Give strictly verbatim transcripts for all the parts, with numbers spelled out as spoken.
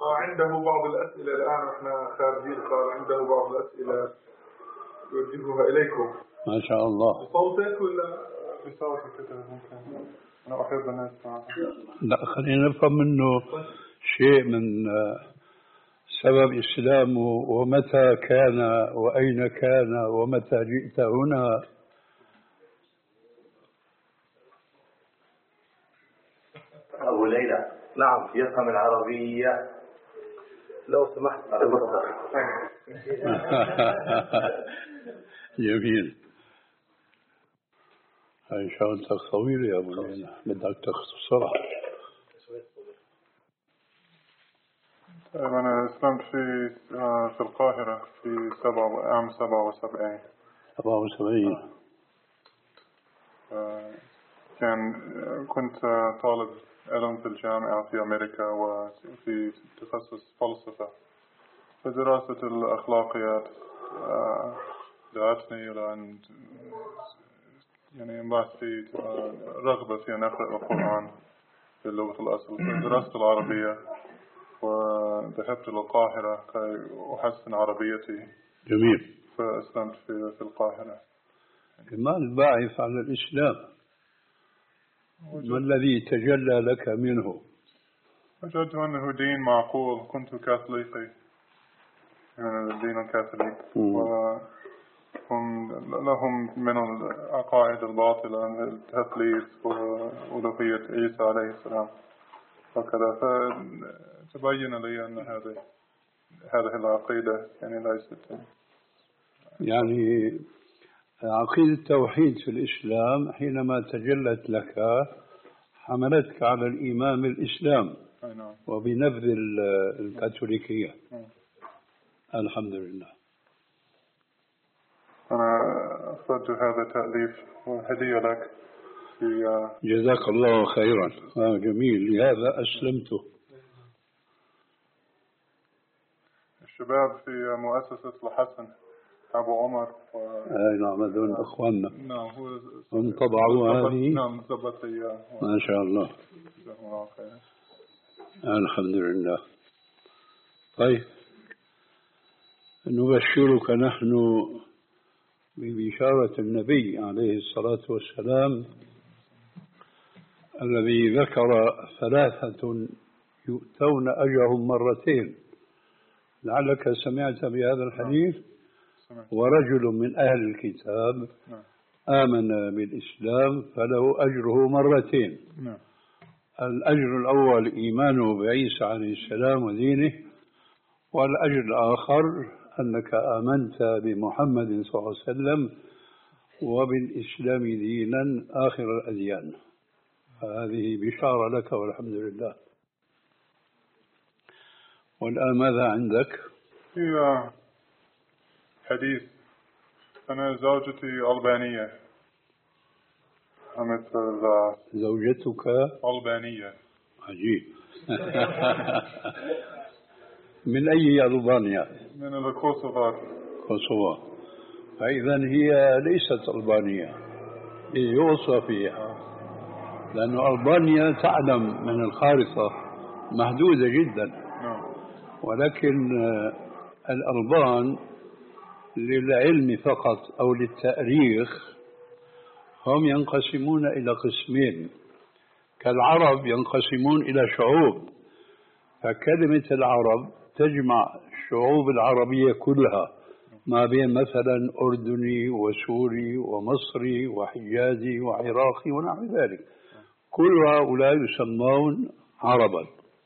عنده بعض الأسئلة الآن وإحنا خارجين، قال عنده بعض الأسئلة يوجهها إليكم. ما شاء الله. بصوتك ولا بصوتك كده ممكن؟ أنا أحب أن أسمع. لا، خلينا نفهم منه شيء من سبب إسلامه ومتى كان وأين كان ومتى جئت هنا. أبو ليلى. نعم. يفهم العربية لو سمحت. جميل. هاي شغلتك طويلة يا أبو ليلى، بدك تختصرها. أنا أسلمت في في القاهرة في سبعة عام سبعة وسبعين. سبعة وسبعين. كان كنت طالب علم في الجامعة في أمريكا وفي تخصص فلسفة، فدراسة الأخلاقيات دعتني إلى أن يعني انبعث في رغبة في أن أقرأ القرآن باللغة الأصل، درست العربية وذهبت للقاهرة كي أحسن عربيتي. جميل. فأسلمت في في القاهرة. ما الباعث على الإسلام؟ ما الذي تجلى لك منه؟ وجدت أنه دين معقول. كنت كاثوليقي، يعني الدين الكاثوليك، وهم لهم من العقائد الباطلة التثليث وألوهية عيسى عليه السلام وكذا. فتبين لي أن هذه هذه العقيدة يعني ليست يعني عقيدة التوحيد في الإسلام حينما تجلت لك حملتك على الإيمان بالإسلام وبنبذ الكاثوليكية. الحمد لله. أنا أخذت هذا التأليف وهدية لك. جزاك الله خيرا. آه جميل، لهذا أسلمته. الشباب في مؤسسة الحسن أبو عمر و... أي نعم، هذول أخواننا. نعم، هو هم طبعوا هذه. نعم، ضبط إياه. ما شاء الله. الحمد لله. طيب، نبشرك نحن ببشارة النبي عليه الصلاة والسلام الذي ذكر ثلاثة يؤتون أجرهم مرتين. لعلك سمعت بهذا الحديث. ورجل من أهل الكتاب آمن بالإسلام فله أجره مرتين. الأجر الأول إيمانه بعيسى عليه السلام ودينه، والأجر الآخر أنك آمنت بمحمد صلى الله عليه وسلم وبالإسلام دينا آخر الأديان. هذه بشارة لك والحمد لله. والآن ماذا عندك؟ هي حديث. أنا زوجتي ألبانية. مثل زوجتك ألبانية. عجيب. من أي ألبانيا؟ من الكوسوفو. كوسوفو. فإذا هي ليست ألبانية، هي يوصى فيها، لأن ألبانيا تعلم من الخارطة محدودة جدا. ولكن الألبان للعلم فقط أو للتاريخ هم ينقسمون إلى قسمين، كالعرب ينقسمون إلى شعوب، فكلمة العرب تجمع الشعوب العربية كلها ما بين مثلا أردني وسوري ومصري وحجازي وعراقي ونحو ذلك، كل هؤلاء يسمون عربا.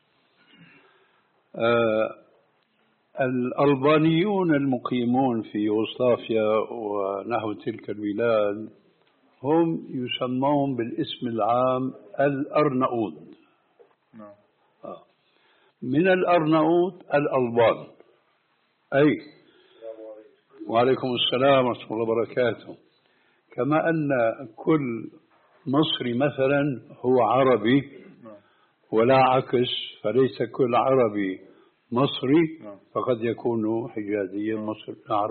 آه الألبانيون المقيمون في يوغوسلافيا ونحو تلك البلاد هم يسمون بالاسم العام الأرناؤوط. آه. من الأرناؤوط الألبان. أي وعليكم السلام ورحمة الله وبركاته. كما أن كل مصري مثلا هو عربي ولا عكس، فليس كل عربي مصري، فقد يكون حجازيا مصر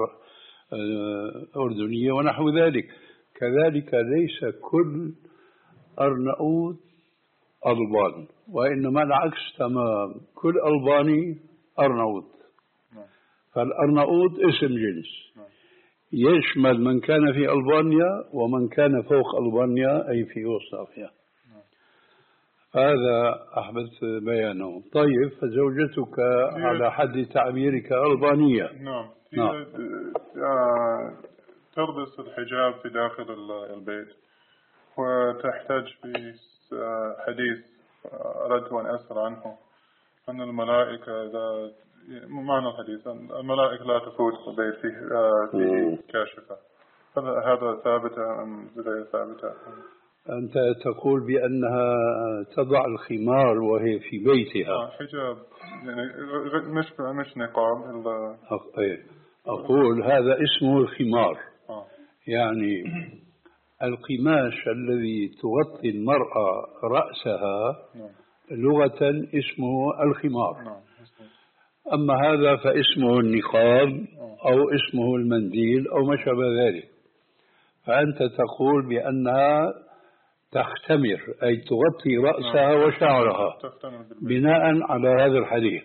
أردنيا ونحو ذلك. كذلك ليس كل أرناؤوط ألبان، وإنما العكس تمام، كل ألباني أرناؤوط. فالأرناؤوط اسم جنس يشمل من كان في ألبانيا ومن كان فوق ألبانيا أي في يوغوسلافيا. هذا أحببت بيانه. طيب، فزوجتك على حد تعبيرك ألبانية. نعم. نعم. تلبس الحجاب في داخل البيت، وتحتاج في حديث أردت أن أسأل عنه، أن الملائكة لا، معنى الحديث الملائكة لا تفوت البيت فيه فيه كاشفة. هذا ثابتة أم غير ثابتة؟ أنت تقول بأنها تضع الخمار وهي في بيتها. حجاب يعني مش مش نقاب. أقول هذا اسمه الخمار. يعني القماش الذي تغطي المرأة رأسها لغة اسمه الخمار. أما هذا فاسمه النقاب أو اسمه المنديل أو ما شابه ذلك. فأنت تقول بأنها تختمر أي تغطي رأسها وشعرها بناء على هذا الحديث.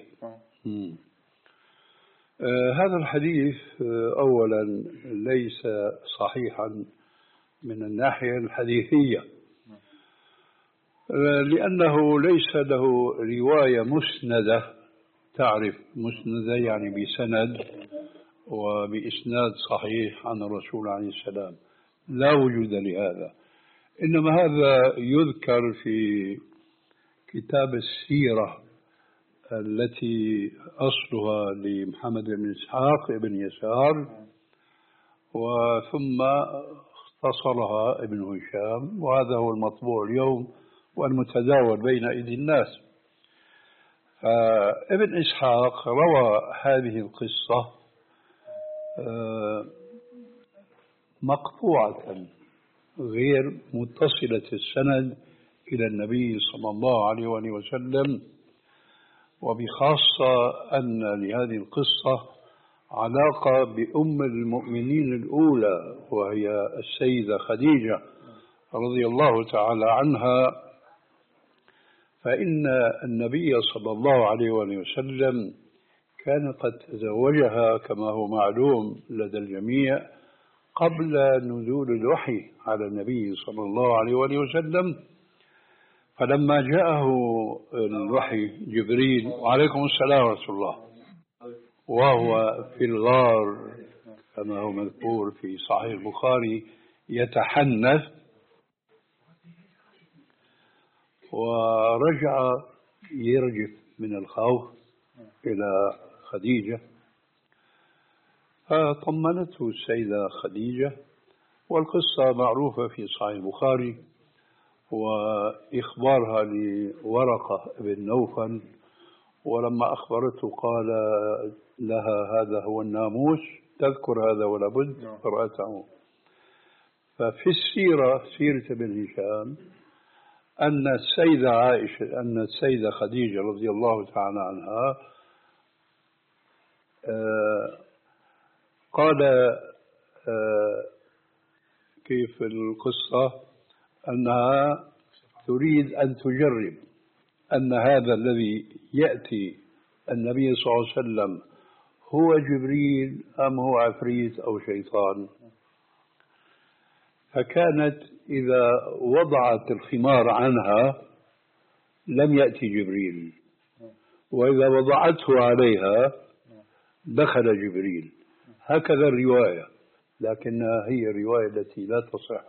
آه هذا الحديث آه أولا ليس صحيحا من الناحية الحديثية، آه لأنه ليس له رواية مسندة. تعرف مسندة يعني بسند وبإسناد صحيح عن الرسول عليه السلام، لا وجود لهذا. إنما هذا يذكر في كتاب السيرة التي أصلها لمحمد بن إسحاق بن يسار، وثم اختصرها ابن هشام، وهذا هو المطبوع اليوم والمتداول بين أيدي الناس. ابن إسحاق روى هذه القصة مقطوعة غير متصلة السند إلى النبي صلى الله عليه وآله وسلم، وبخاصة أن لهذه القصة علاقة بأم المؤمنين الأولى وهي السيدة خديجة رضي الله تعالى عنها. فإن النبي صلى الله عليه وآله وسلم كان قد تزوجها كما هو معلوم لدى الجميع قبل نزول الوحي على النبي صلى الله عليه وآله وسلم. فلما جاءه الوحي جبريل، وعليكم السلام ورحمة الله، وهو في الغار كما هو مذكور في صحيح البخاري يتحنث، ورجع يرجف من الخوف إلى خديجة، فطمنته السيدة خديجة، والقصة معروفة في صحيح البخاري، وإخبارها لورقة بن نوفل، ولما أخبرته قال لها هذا هو الناموس، تذكر هذا ولا بد قرأته. ففي السيرة سيرة ابن هشام أن السيدة عائشة أن السيدة خديجة رضي الله تعالى عنها آه قال آه كيف القصة أنها تريد أن تجرب أن هذا الذي يأتي النبي صلى الله عليه وسلم هو جبريل أم هو عفريت أو شيطان. فكانت إذا وضعت الخمار عنها لم يأتي جبريل، وإذا وضعته عليها دخل جبريل. هكذا الرواية، لكنها هي الرواية التي لا تصح.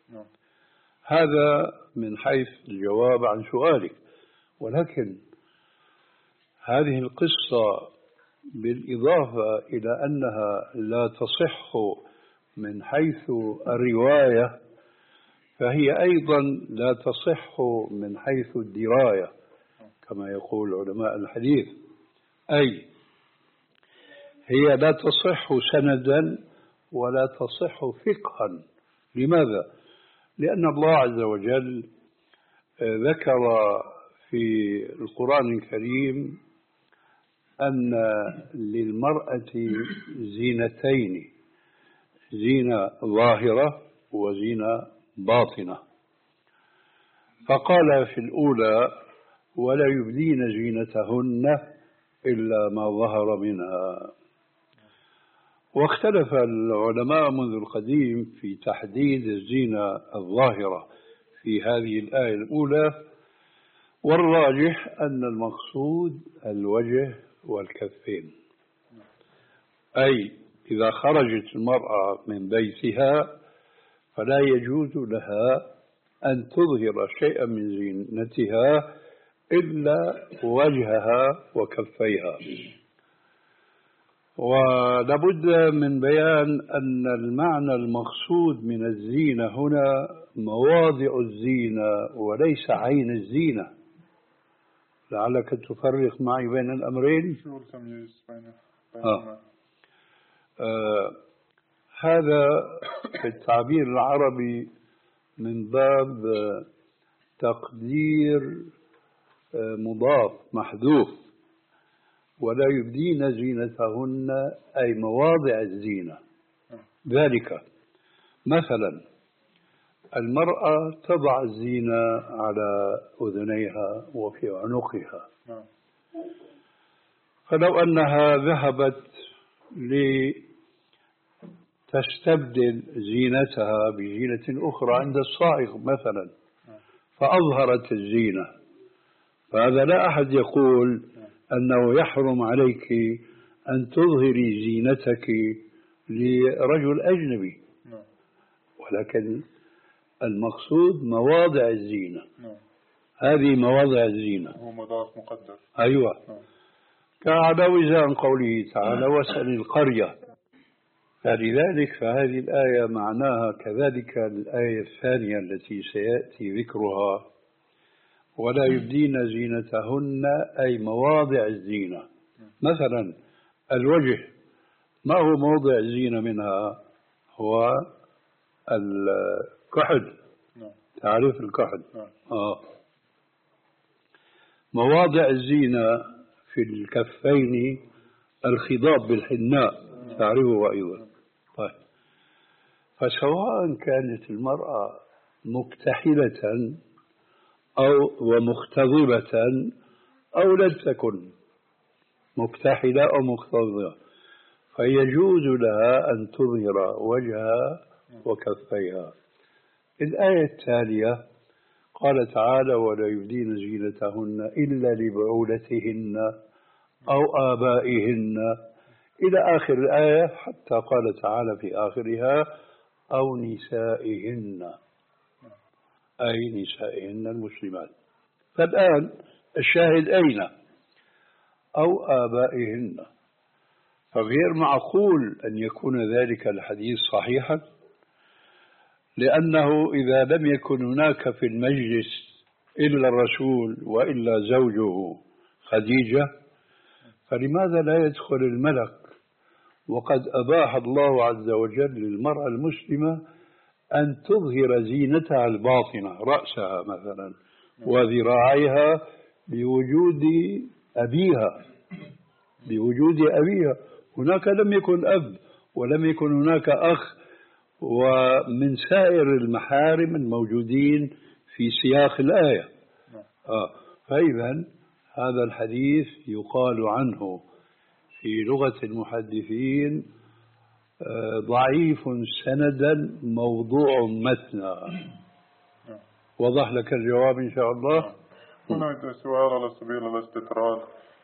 هذا من حيث الجواب عن سؤالك. ولكن هذه القصة بالإضافة إلى أنها لا تصح من حيث الرواية، فهي أيضا لا تصح من حيث الدراية كما يقول علماء الحديث. أي هي لا تصح سندا ولا تصح فقها. لماذا؟ لأن الله عز وجل ذكر في القرآن الكريم أن للمرأة زينتين، زينة ظاهرة وزينة باطنة. فقال في الأولى ولا يبدين زينتهن إلا ما ظهر منها. واختلف العلماء منذ القديم في تحديد الزينة الظاهرة في هذه الآية الأولى، والراجح أن المقصود الوجه والكفين، أي إذا خرجت المرأة من بيتها فلا يجوز لها أن تظهر شيئا من زينتها إلا وجهها وكفيها. ولابد من بيان أن المعنى المقصود من الزينة هنا مواضع الزينة وليس عين الزينة. لعلك تفرق معي بين الأمرين. شو التمييز بين آه. آه هذا في التعبير العربي من باب تقدير مضاف محذوف. ولا يبدين زينتهن أي مواضع الزينة. ذلك مثلا المرأة تضع الزينة على أذنيها وفي عنقها، فلو أنها ذهبت لتستبدل زينتها بزينة أخرى عند الصائغ مثلا فأظهرت الزينة، فهذا لا أحد يقول أنه يحرم عليك أن تظهري زينتك لرجل أجنبي، ولكن المقصود مواضع الزينة. هذه مواضع الزينة، هو مضاف مقدر. أيوة، كعلى وزان قوله تعالى واسأل القرية. فلذلك فهذه الآية معناها كذلك الآية الثانية التي سيأتي ذكرها ولا يبدين زينتهن أي مواضع الزينة. مثلا الوجه ما هو موضع الزينة منها؟ هو الكحل. تعرف الكحل؟ آه. مواضع الزينة في الكفين الخضاب بالحناء، تعرفه أيضا. طيب، فسواء كانت المرأة مكتحلة أو ومختضبة أو لم تكن مكتحلة أو مختضبة فيجوز لها أن تظهر وجهها وكفيها. الآية التالية قال تعالى ولا يبدين زينتهن إلا لبعولتهن أو آبائهن إلى آخر الآية، حتى قال تعالى في آخرها أو نسائهن أي نسائهن المسلمات. فالآن الشاهد أين؟ أو آبائهن. فغير معقول أن يكون ذلك الحديث صحيحا، لأنه إذا لم يكن هناك في المجلس إلا الرسول وإلا زوجه خديجة فلماذا لا يدخل الملك؟ وقد أباح الله عز وجل للمرأة المسلمة أن تظهر زينتها الباطنة، رأسها مثلا وذراعيها بوجود أبيها بوجود أبيها. هناك لم يكن أب ولم يكن هناك أخ ومن سائر المحارم الموجودين في سياق الآية. آه. فإذا هذا الحديث يقال عنه في لغة المحدثين ضعيف سندا موضوع متنا. وضح لك الجواب إن شاء الله. هنا سؤال على سبيل الاستطراد،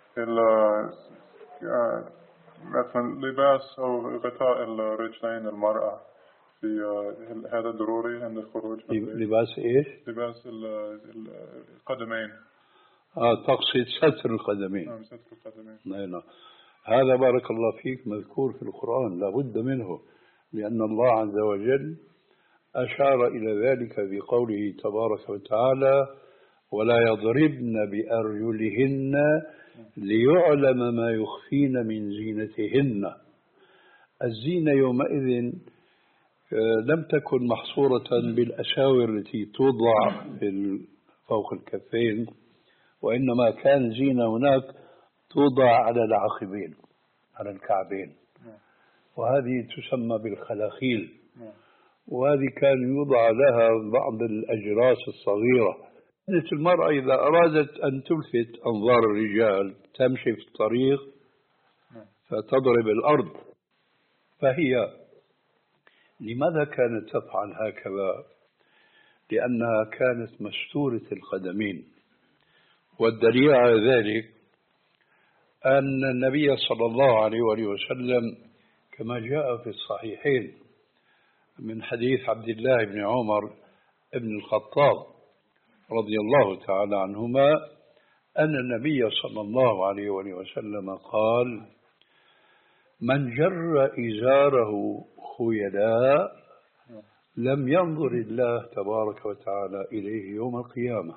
مثلا لباس أو غطاء الرجلين المرأة في هذا ضروري عند الخروج؟ لباس إيش؟ لباس القدمين. آه تقصد ستر القدمين. نعم ستر القدمين. نعم. هذا بارك الله فيك مذكور في القرآن لا بد منه، لأن الله عز وجل أشار إلى ذلك بقوله تبارك وتعالى ولا يضربن بأرجلهن ليعلم ما يخفين من زينتهن. الزينة يومئذ لم تكن محصورة بالأساور التي توضع فوق الكفين، وإنما كان زينة هناك توضع على العقبين على الكعبين، وهذه تسمى بالخلاخيل، وهذه كان يوضع لها بعض الأجراس الصغيرة كانت المرأة إذا أرادت أن تلفت أنظار الرجال تمشي في الطريق فتضرب الأرض، فهي لماذا كانت تفعل هكذا؟ لأنها كانت مستورة القدمين. والدليل على ذلك أن النبي صلى الله عليه وآله وسلم كما جاء في الصحيحين من حديث عبد الله بن عمر بن الخطاب رضي الله تعالى عنهما أن النبي صلى الله عليه وآله وسلم قال: من جر إزاره خيلاء لم ينظر الله تبارك وتعالى إليه يوم القيامة.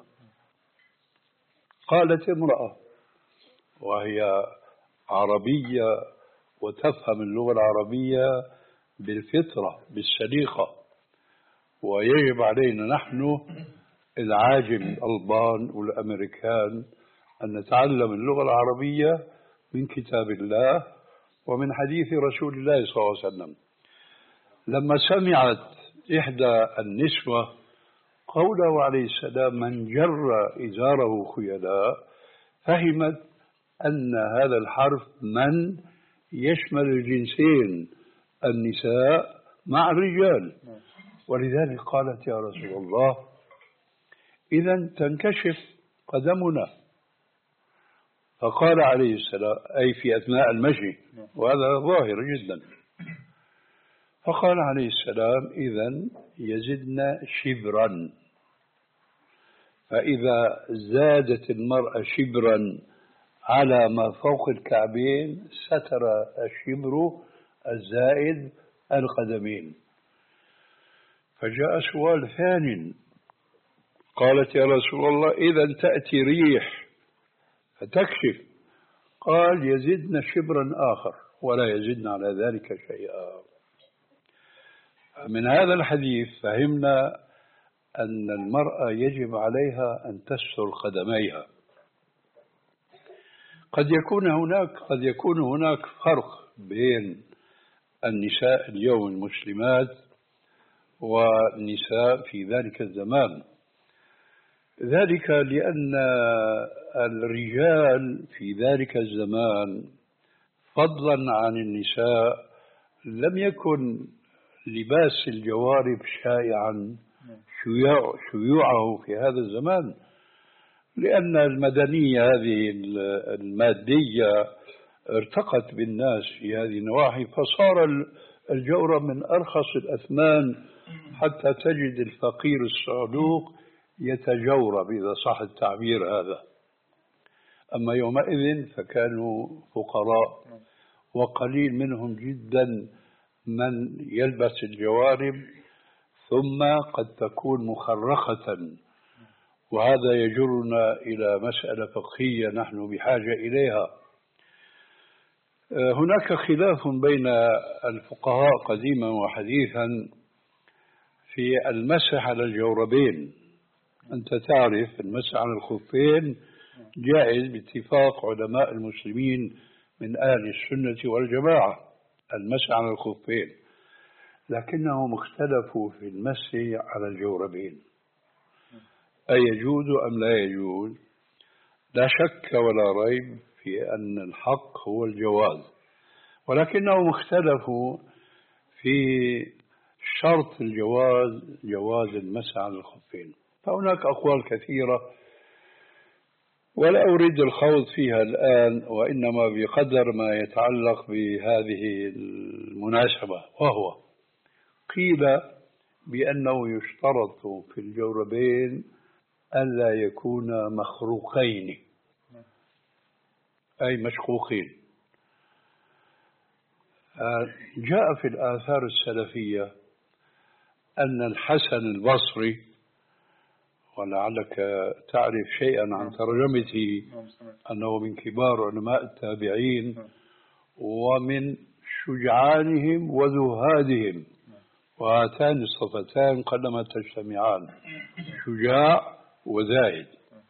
قالت امرأة وهي عربية وتفهم اللغة العربية بالفطرة بالسليقة، ويجب علينا نحن العاجم الألبان والأمريكان أن نتعلم اللغة العربية من كتاب الله ومن حديث رسول الله صلى الله عليه وسلم. لما سمعت إحدى النسوة قوله عليه السلام: من جر إزاره خيلاء، فهمت أن هذا الحرف من يشمل الجنسين النساء مع الرجال، ولذلك قالت: يا رسول الله إذا تنكشف قدمنا. فقال عليه السلام، أي في أثناء المشي، وهذا ظاهر جدا، فقال عليه السلام: إذن يزدن شبرا. فإذا زادت المرأة شبرا على ما فوق الكعبين ستر الشبر الزائد القدمين. فجاء سؤال ثاني، قالت: يا رسول الله إذا تأتي ريح فتكشف. قال: يزدن شبرا آخر ولا يزدن على ذلك شيئا. من هذا الحديث فهمنا أن المرأة يجب عليها أن تستر قدميها. قد يكون هناك قد يكون هناك فرق بين النساء اليوم المسلمات والنساء في ذلك الزمان، ذلك لأن الرجال في ذلك الزمان فضلا عن النساء لم يكن لباس الجوارب شائعا شيوعه في هذا الزمان، لأن المدنية هذه المادية ارتقت بالناس في هذه النواحي، فصار الجورب من أرخص الأثمان حتى تجد الفقير الصعلوك يتجورب إذا صح التعبير هذا. أما يومئذ فكانوا فقراء، وقليل منهم جدا من يلبس الجوارب، ثم قد تكون مخرقة، وهذا يجرنا إلى مسألة فقهية نحن بحاجة إليها. هناك خلاف بين الفقهاء قديما وحديثا في المسح على الجوربين. أنت تعرف المسح على الخفين جائز باتفاق علماء المسلمين من أهل السنة والجماعة، المسح على الخفين، لكنهم اختلفوا في المسح على الجوربين، أيجوز أم لا يجوز؟ لا شك ولا ريب في أن الحق هو الجواز، ولكنهم اختلفوا في شرط الجواز، جواز المسح على الخفين. فهناك أقوال كثيرة ولا أريد الخوض فيها الآن، وإنما بقدر ما يتعلق بهذه المناسبة، وهو قيل بأنه يشترط في الجوربين ألا يكونا مخروقين أي مشقوقين. جاء في الآثار السلفية أن الحسن البصري، ولعلك تعرف شيئا عن ترجمته، أنه من كبار علماء التابعين ومن شجعانهم وزهادهم، وهاتان الصفتان قلما تجتمعان، شجاع وزاهد.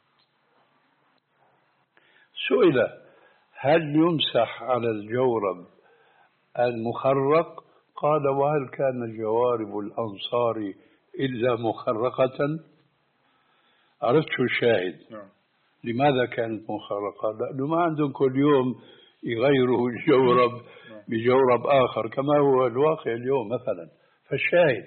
سئل: هل يمسح على الجورب المخرق؟ قال: وهل كان جوارب الأنصار إلا مخرقة؟ عرفت شو الشاهد؟ نعم. لماذا كانت مخرقة؟ لأنه ما عندهم كل يوم يغيروا الجورب بجورب آخر كما هو الواقع اليوم مثلا. فالشاهد،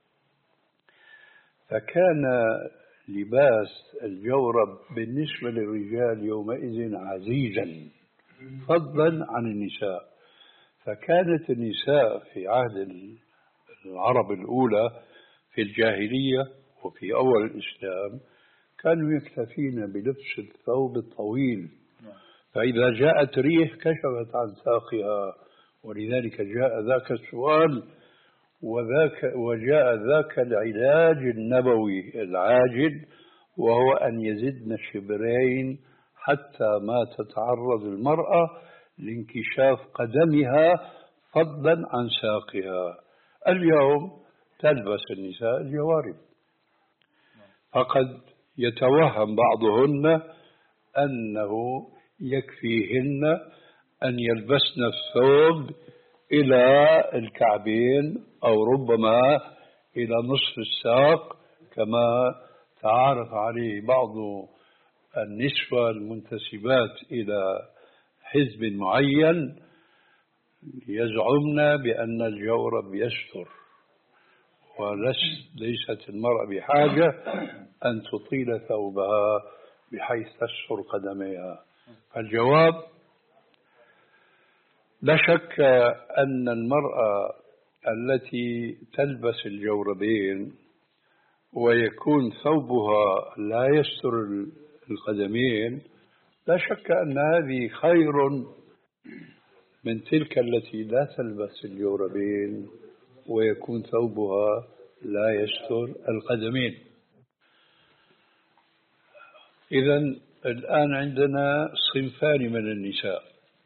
فكان لباس الجورب بالنسبة للرجال يومئذ عزيزا فضلا عن النساء. فكانت النساء في عهد العرب الأولى في الجاهلية وفي أول الإسلام كانوا يكتفين بلبس الثوب الطويل، فإذا جاءت ريح كشفت عن ساقها، ولذلك جاء ذاك السؤال وذاك وجاء ذاك العلاج النبوي العاجل، وهو أن يزدن شبرين حتى ما تتعرض المرأة لانكشاف قدمها فضلا عن ساقها. اليوم تلبس النساء الجوارب، فقد يتوهم بعضهن أنه يكفيهن أن يلبسن الثوب إلى الكعبين أو ربما إلى نصف الساق كما تعارف عليه بعض النسوة المنتسبات إلى حزب معين، يزعمن بأن الجورب يستر، وليست المرأة بحاجة أن تطيل ثوبها بحيث تستر قدميها. فالجواب لا شك أن المرأة التي تلبس الجوربين ويكون ثوبها لا يستر القدمين لا شك أن هذه خير من تلك التي لا تلبس الجوربين ويكون ثوبها لا يستر القدمين. إذن الآن عندنا صنفان من النساء،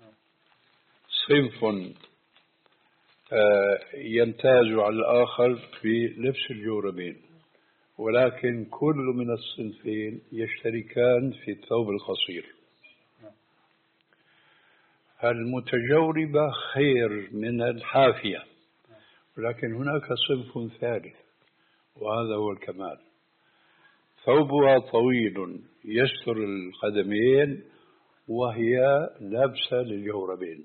صنف يمتاز على الآخر في لبس الجوربين، ولكن كل من الصنفين يشتركان في الثوب القصير. المتجوربة خير من الحافية، ولكن هناك صنف ثالث وهذا هو الكمال، ثوبها طويل يستر القدمين وهي لابسة للجوربين.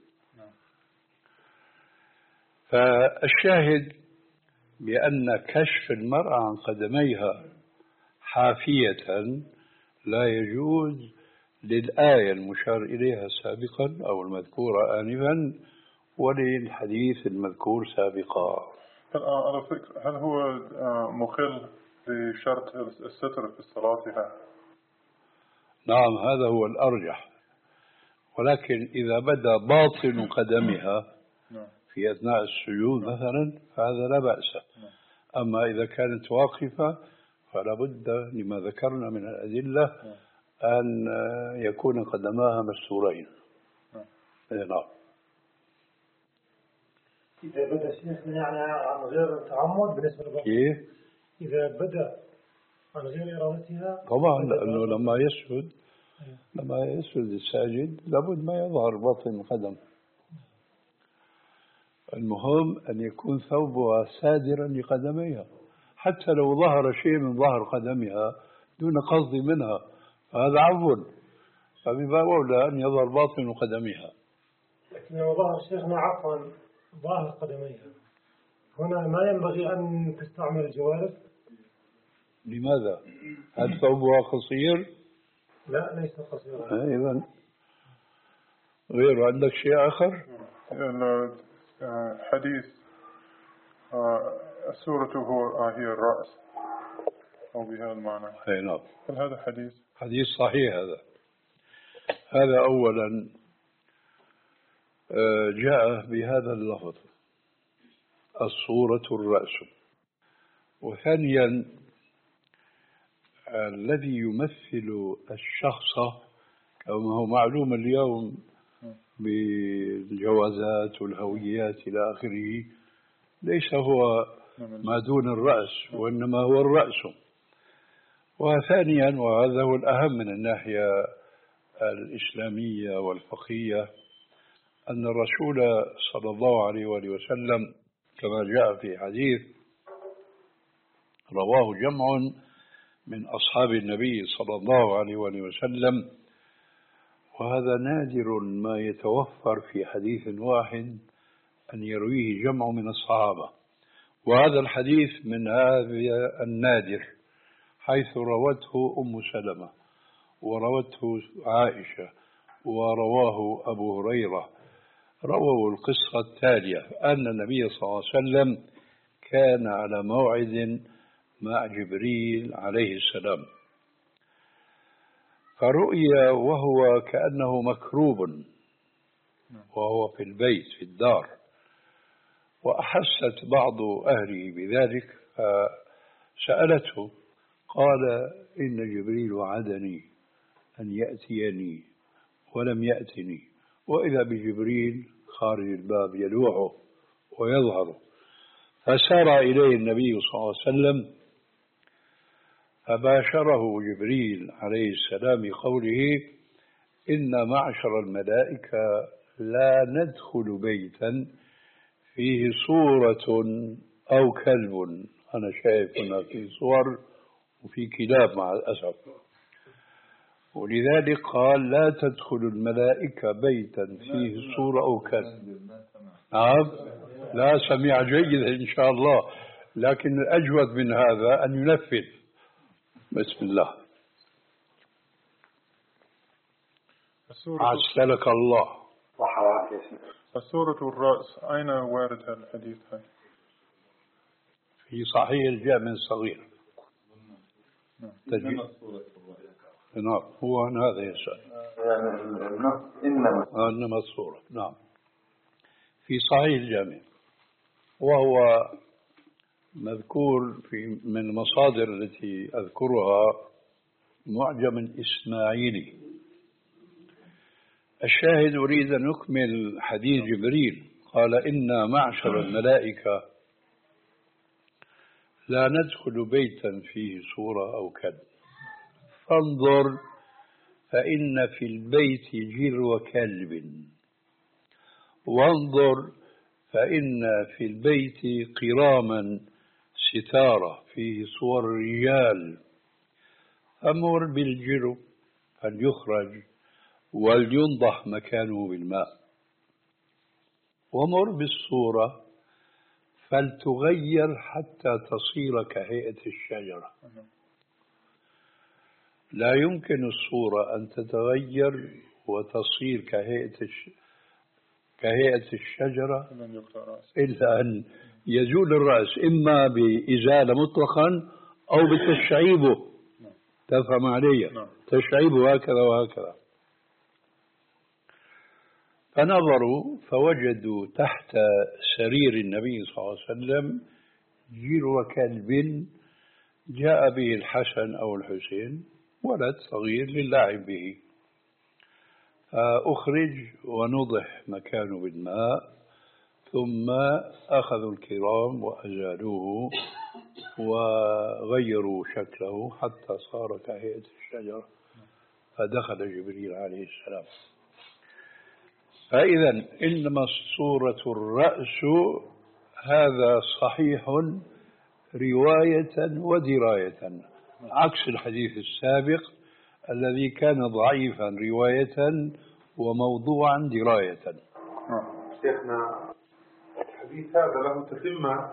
فالشاهد بأن كشف المرأة عن قدميها حافية لا يجوز للآية المشار إليها سابقا أو المذكورة آنفا وللحديث المذكور سابقا. هل هو مخل بشرط الستر في صلاتها؟ نعم هذا هو الأرجح، ولكن إذا بدا باطن قدمها في أثناء السجود مثلا فهذا لا بأس، أما إذا كانت واقفة فلا بد لما ذكرنا من الأدلة أن يكون قدماها مستورين. نعم. إذا بدأ شيخنا يعني عن غير تعمد بالنسبة للبطن كيف؟ إذا بدأ عن غير إرادتها طبعا، لأنه لما يسجد لما يسجد الساجد لابد ما يظهر باطن القدم. المهم أن يكون ثوبها سادرا لقدميها، حتى لو ظهر شيء من ظهر قدمها دون قصد منها فهذا عفو، فبباب أولى أن يظهر باطن قدمها. لكن لو ظهر شيخنا عفوا ظاهر قدميها هنا ما ينبغي أن تستعمل الجوارب. لماذا؟ هل ثوبها قصير؟ لا ليس قصيرا. إذن غير عندك شيء آخر؟ حديث السورة هو هي الرأس أو بهذا المعنى. أي نعم. هل هذا حديث؟ حديث صحيح هذا. هذا أولا جاء بهذا اللفظ الصورة الرأس، وثانيا الذي يمثل الشخص كما هو معلوم اليوم بالجوازات والهويات إلى آخره ليس هو ما دون الرأس وإنما هو الرأس. وثانيا وهذا هو الأهم من الناحية الإسلامية والفقهية أن الرسول صلى الله عليه وآله وسلم كما جاء في حديث رواه جمع من أصحاب النبي صلى الله عليه وسلم، وهذا نادر ما يتوفر في حديث واحد أن يرويه جمع من الصحابة، وهذا الحديث من هذا النادر، حيث روته أم سلمة وروته عائشة ورواه أبو هريرة. رووا القصة التالية: أن النبي صلى الله عليه وسلم كان على موعد مع جبريل عليه السلام، فرؤي وهو كأنه مكروب وهو في البيت في الدار، وأحست بعض أهله بذلك فسألته، قال: إن جبريل وعدني أن يأتيني ولم يأتني، وإذا بجبريل خارج الباب يلوعه ويظهر. فسار إليه النبي صلى الله عليه وسلم فباشره جبريل عليه السلام بقوله: إن معشر الملائكة لا ندخل بيتا فيه صورة أو كلب. أنا شايف هنا في صور وفي كلاب مع الأسف، ولذلك قال: لا تدخل الملائكة بيتا فيه صورة أو كلب. نعم، لا سمع جيدا إن شاء الله، لكن الأجود من هذا أن ينفذ. بسم الله. عسلك الله. سورة الرأس أين وارد هذا الحديث؟ في صحيح الجامع الصغير. تجي... نعم، هو هذا يسأل. إنما إنما الصورة. نعم، في صحيح الجامع، وهو مذكور في من المصادر التي أذكرها معجم الإسماعيلي. الشاهد: أريد أن نكمل حديث جبريل. قال: إن معشر الملائكة لا ندخل بيتا فيه صورة أو كلب، فانظر فإن في البيت جرو كلب، وانظر فإن في البيت قراما ستارة فيه صور رجال، أمر بالجرو فليخرج ولينضح مكانه بالماء، ومر بالصورة فلتغير حتى تصير كهيئة الشجرة. لا يمكن الصورة أن تتغير وتصير كهيئة الش... كهيئة الشجرة إلا أن يزول الرأس، إما بإزالة مطلقا أو بتشعيبه. تفهم علي؟ تشعيبه هكذا وهكذا. فنظروا فوجدوا تحت سرير النبي صلى الله عليه وسلم جرو كلب جاء به الحسن أو الحسين، ولد صغير للعب به، فأخرج ونضح مكانه بالماء، ثم أخذوا الكرام وأزالوه وغيروا شكله حتى صار كهيئة الشجرة، فدخل جبريل عليه السلام. فإذا إنما الصورة الرأس، هذا صحيح رواية ودراية، عكس الحديث السابق الذي كان ضعيفا رواية وموضوعا دراية. شيخنا الحديث هذا له تتمة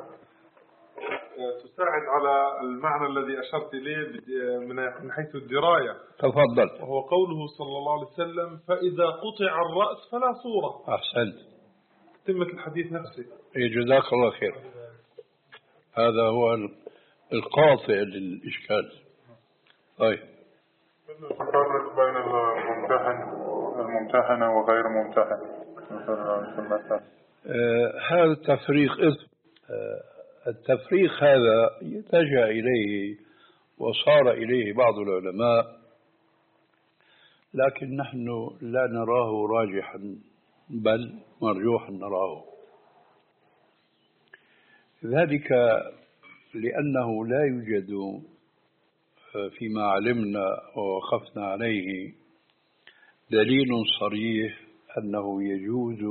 تساعد على المعنى الذي أشرت إليه من حيث الدراية. تفضل. وهو قوله صلى الله عليه وسلم: فإذا قطع الرأس فلا صورة. أحسنت. تتمة الحديث نفسه. جزاك الله خير. هذا هو القاطع للإشكال. طيب، نفرق بين الممتحن الممتحنة وغير ممتحن مثلا. آه هذا التفريق آه التفريق هذا يتجه إليه وصار إليه بعض العلماء، لكن نحن لا نراه راجحا بل مرجوحا نراه، ذلك لأنه لا يوجد فيما علمنا ووقفنا عليه دليل صريح أنه يجوز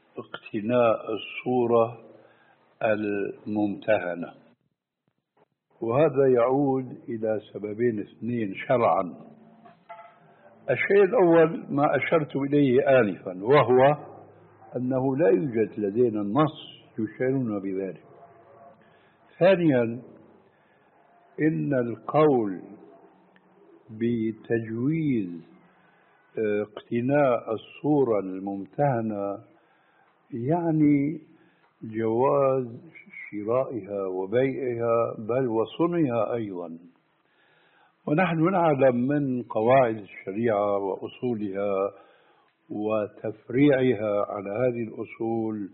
اقتناء الصورة الممتهنة. وهذا يعود إلى سببين اثنين شرعا. الشيء الأول ما أشرت إليه آنفا، وهو أنه لا يوجد لدينا النص يشيرون بذلك. ثانيا، إن القول بتجويز اقتناء الصورة الممتهنة يعني جواز شرائها وبيعها بل وصنها أيضا. ونحن نعلم من قواعد الشريعة وأصولها وتفريعها على هذه الأصول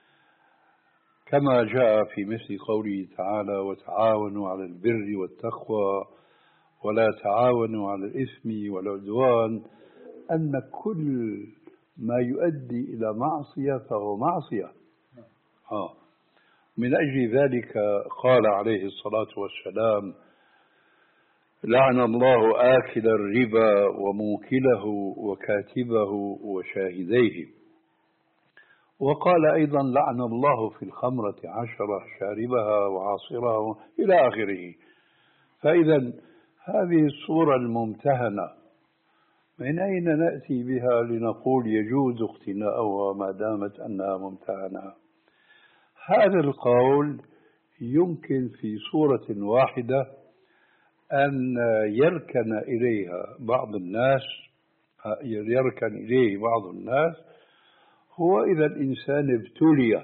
كما جاء في مثل قوله تعالى: وتعاونوا على البر والتقوى ولا تعاونوا على الإثم والعدوان، أن كل ما يؤدي إلى معصية فهو معصية. آه. من أجل ذلك قال عليه الصلاة والسلام: لعن الله آكل الربا وموكله وكاتبه وشاهديه. وقال أيضا: لعن الله في الخمرة عشرة شاربها وعاصرها إلى آخره. فإذا هذه الصورة الممتهنة من أين نأتي بها لنقول يجوز اقتناؤها ما دامت أنها ممتهنة؟ هذا القول يمكن في صورة واحدة أن يركن إليها بعض الناس يركن إليه بعض الناس هو إذا الإنسان ابتلي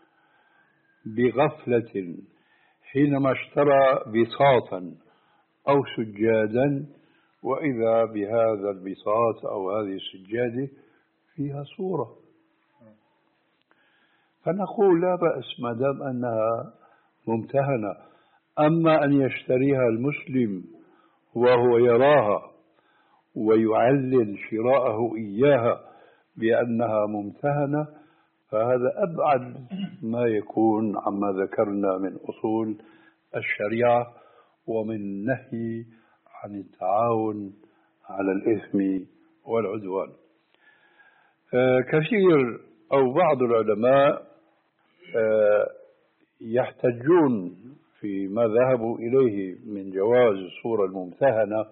بغفلة حينما اشترى بساطا أو سجادا، وإذا بهذا البساط أو هذه السجادة فيها صورة، فنقول لا بأس ما دام أنها ممتهنة. أما أن يشتريها المسلم وهو يراها ويعلل شراءه إياها بأنها ممتهنة، فهذا أبعد ما يكون عما ذكرنا من أصول الشريعة ومن نهي عن التعاون على الإثم والعدوان. كثير أو بعض العلماء يحتجون فيما ذهبوا إليه من جواز الصورة الممتهنة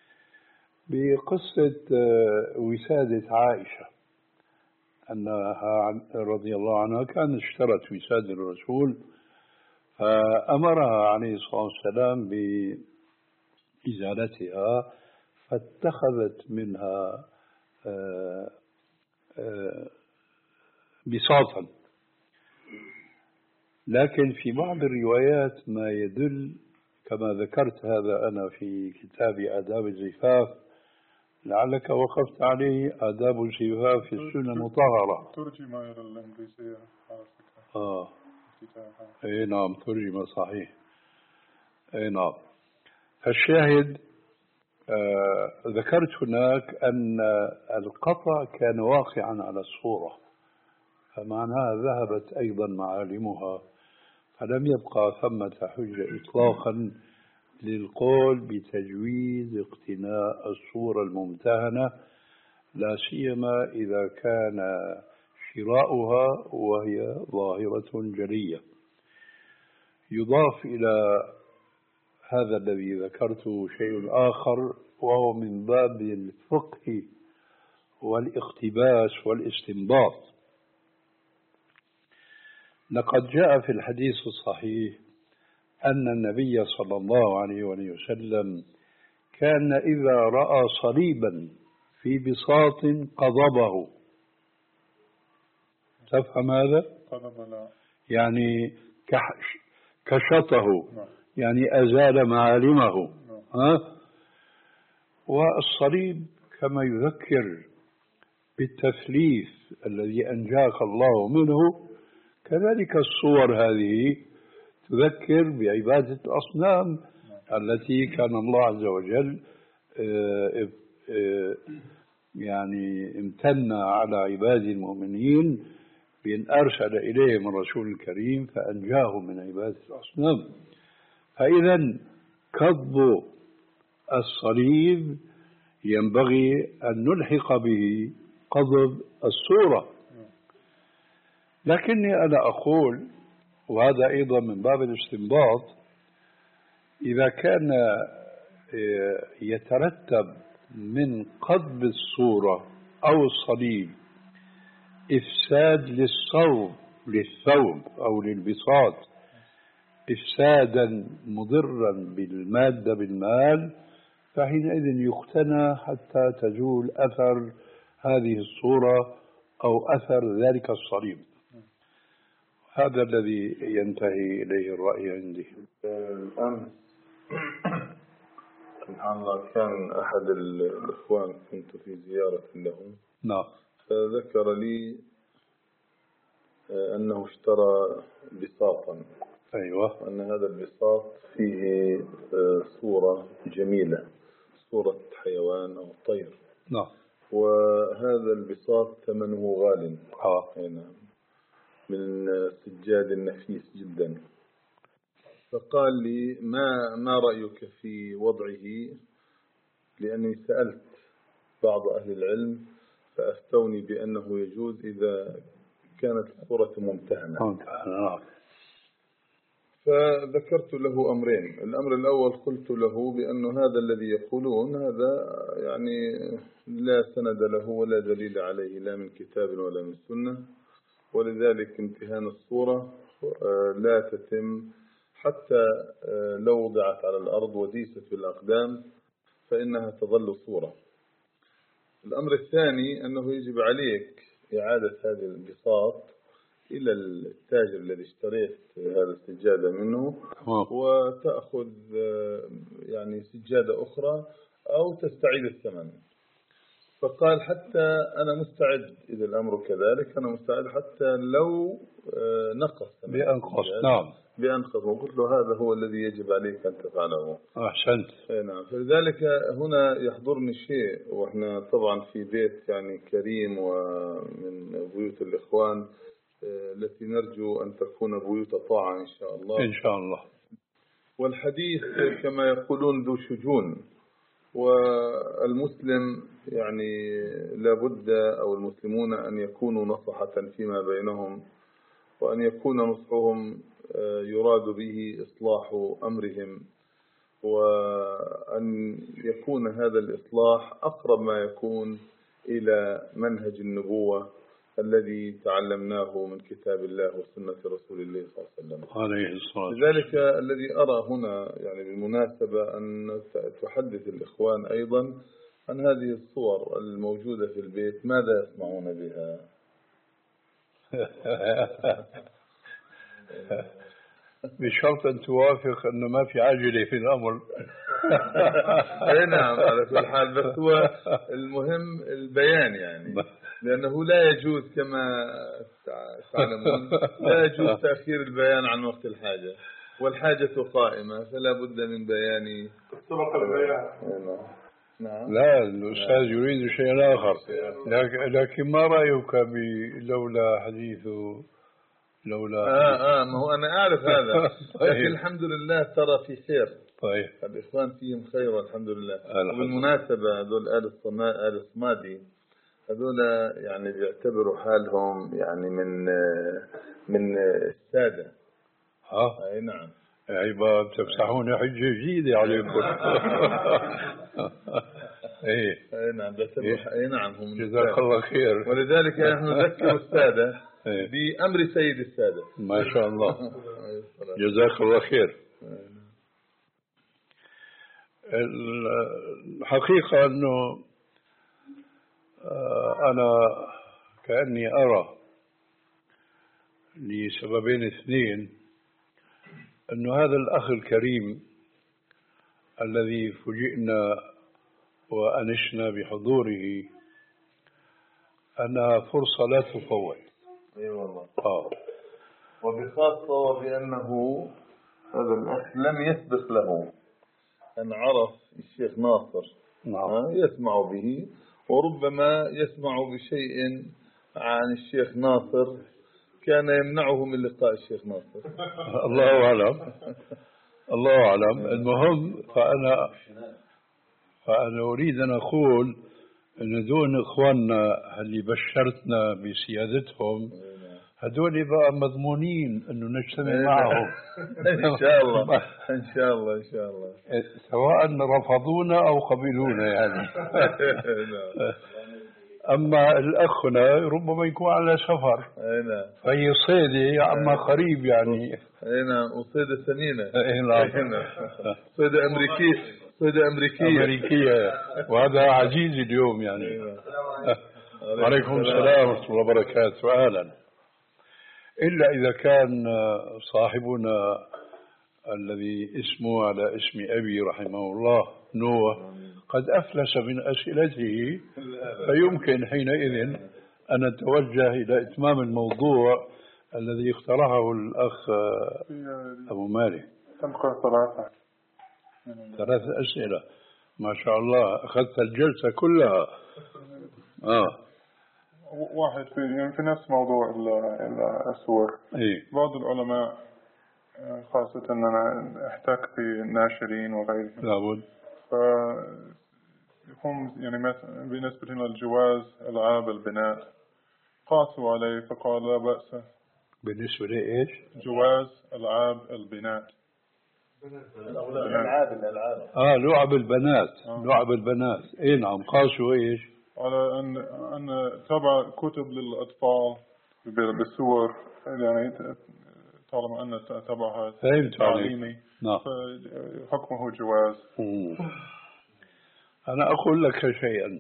بقصة وسادة عائشة، أنها رضي الله عنها كانت اشترت وسادة الرسول فأمرها عليه الصلاة والسلام بإزالتها، فاتخذت منها بساطا. لكن في بعض الروايات ما يدل كما ذكرت هذا أنا في كتاب آداب الزفاف، لعلك وقفت عليه، آداب الزفاف في السنة المطهرة. ترجم إلى الإنجليزية. آه أي نعم ترجم صحيح. أي نعم. فالشاهد آه ذكرت هناك أن القطع كان واقعا على الصورة، فمعناها ذهبت أيضا معالمها، فلم يبقى ثمة حجة إطلاقا للقول بتجويز اقتناء الصورة الممتهنة، لا سيما إذا كان شراؤها وهي ظاهرة جلية. يضاف إلى هذا الذي ذكرته شيء آخر، وهو من باب الفقه والاقتباس والاستنباط. لقد جاء في الحديث الصحيح أن النبي صلى الله عليه وسلم كان إذا رأى صليبا في بساط قضبه. تفهم هذا؟ يعني كشطه، يعني أزال معالمه. ها؟ والصليب كما يذكر بالتثليث الذي أنجاك الله منه، كذلك الصور هذه تذكر بعبادة الأصنام التي كان الله عز وجل يعني امتن على عباد المؤمنين بأن أرسل إليهم الرسول الكريم فأنجاهم من عبادة الأصنام. فإذا كض الصليب ينبغي أن نلحق به قضب الصورة. لكني أنا أقول، وهذا أيضا من باب الاستنباط، إذا كان يترتب من قضب الصورة أو الصليب إفساد للصوب للثوب أو للبساط إفسادا مضرا بالمادة بالمال، فحينئذ يقتنى حتى تزول أثر هذه الصورة أو أثر ذلك الصليب. هذا الذي ينتهي إليه الرأي عندي. الآن سبحان الله كان أحد الإخوان كنت في زيارة لهم، نعم، فذكر لي أنه اشترى بساطا. أيوة. أن هذا البساط فيه صورة جميلة، صورة حيوان أو طير. نعم. وهذا البساط ثمنه غال. آه. نعم. من سجاد نفيس جدا. فقال لي ما ما رأيك في وضعه، لأني سألت بعض أهل العلم فأفتوني بأنه يجوز إذا كانت الصورة ممتهنة. ممتهنة. فذكرت له أمرين. الأمر الأول قلت له بأن هذا الذي يقولون هذا يعني لا سند له ولا دليل عليه لا من كتاب ولا من سنة، ولذلك امتهان الصورة لا تتم حتى لو وضعت على الأرض وديست بالأقدام فإنها تظل صورة. الأمر الثاني أنه يجب عليك إعادة هذه البساط إلى التاجر الذي اشتريت هذا السجادة منه وتأخذ يعني سجادة أخرى أو تستعيد الثمن. فقال حتى أنا مستعد إذا الأمر كذلك، أنا مستعد حتى لو نقص بأنقص. نعم بأنقص. وقلت له هذا هو الذي يجب عليك أن تفعله. أحسنت. نعم. فلذلك هنا يحضرني شيء، وإحنا طبعا في بيت يعني كريم ومن بيوت الإخوان التي نرجو أن تكون بيوت طاعة إن شاء الله. إن شاء الله. والحديث كما يقولون ذو شجون، والمسلم يعني لابد أو المسلمون أن يكونوا نصحة فيما بينهم، وأن يكون نصحهم يراد به إصلاح أمرهم، وأن يكون هذا الإصلاح أقرب ما يكون إلى منهج النبوة الذي تعلمناه من كتاب الله وسنة رسول الله صلى الله عليه وسلم عليه الصلاة. لذلك الذي أرى هنا يعني بالمناسبة أن تحدث الإخوان أيضا عن هذه الصور الموجودة في البيت، ماذا يصنعون بها؟ بشرط أن توافق أنه ما في عجلة في الأمر. أي نعم على كل حال، بس هو المهم البيان يعني، لأنه لا يجوز كما تعلمون لا يجوز تأخير البيان عن وقت الحاجة، والحاجة قائمة فلا بد من بيان سبق البيان. نعم. لا الأستاذ يريد شيئا آخر، لكن ما رأيك لولا حديثه لولا آه آه ما هو أنا أعرف هذا. طيب. لكن الحمد لله ترى في خير. طيب. الإخوان فيهم خير والحمد لله. وبالمناسبة هذول آل الصما آل الصمادي هذول يعني بيعتبروا حالهم يعني من من السادة. ها. أي نعم. عيبا بتفتحون حجة جديدة عليكم. إيه. أي نعم بيعتبروا. أي نعم هم. جزاك الله خير. ولذلك نحن نذكر السادة بأمر سيد السادة. ما شاء الله. جزاك الله خير. الحقيقة أنه أنا كأني أرى لسببين اثنين أنه هذا الأخ الكريم الذي فوجئنا وأنشنا بحضوره أنها فرصة لا تفوت. اي والله. آه. وبخاصة وبأنه هذا الأخ لم يسبق له أن عرف الشيخ ناصر. نعم. يسمع به، وربما يسمع بشيء عن الشيخ ناصر كان يمنعه من لقاء الشيخ ناصر. الله أعلم. الله أعلم. المهم فأنا فأنا أريد أن أقول أن دون إخواننا اللي بشرتنا بسيادتهم هذول بقى مضمونين أنه نجتمع معهم إن شاء الله إن شاء الله إن شاء الله سواء رفضونا أو قبلونا يعني. أما الأخنا ربما يكون على سفر فهي صيدة أما قريب يعني. هنا وصيدة سنينة هنا صيدة أمريكية صيدة أمريكية أمريكية وهذا عزيز اليوم يعني. عليكم السلام ورحمة الله وبركاته. أهلا. إلا إذا كان صاحبنا الذي اسمه على اسم أبي رحمه الله نوح قد أفلس من أسئلته فيمكن حينئذ أن نتوجه إلى إتمام الموضوع الذي اقترحه الأخ أبو مالك. تبقى ثلاثة ثلاث أسئلة ما شاء الله أخذت الجلسة كلها. آه واحد في يعني في نفس موضوع الصور. إيه؟ بعض العلماء خاصة أن أنا احتك بالناشرين وغيرهم لابد فهم يعني مثلا بالنسبة للجواز ألعاب البنات قاسوا عليه فقال لا بأس. بالنسبة لإيش؟ جواز ألعاب البنات. الألعاب الألعاب آه لعب البنات آه. لعب البنات إيه نعم قاسوا إيش؟ على أن أن تبع كتب للأطفال بالصور يعني طالما أن تبعها تعليمي نعم حكمه جواز. أنا أقول لك شيئا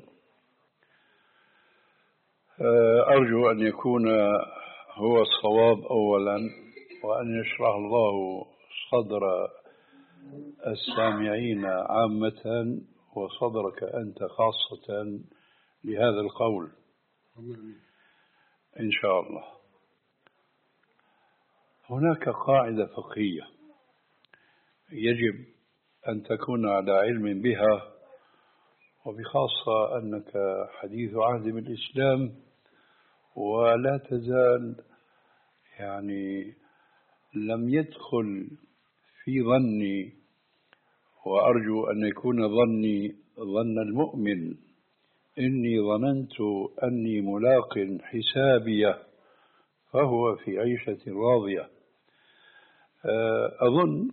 أرجو أن يكون هو الصواب أولا وأن يشرح الله صدر السامعين عامة وصدرك أنت خاصة لهذا القول إن شاء الله. هناك قاعدة فقهية يجب أن تكون على علم بها وبخاصة أنك حديث عهد بالإسلام ولا تزال يعني لم يدخل في ظني وأرجو أن يكون ظني ظن المؤمن إني ظننت أني ملاق حسابية فهو في عيشة راضية. أظن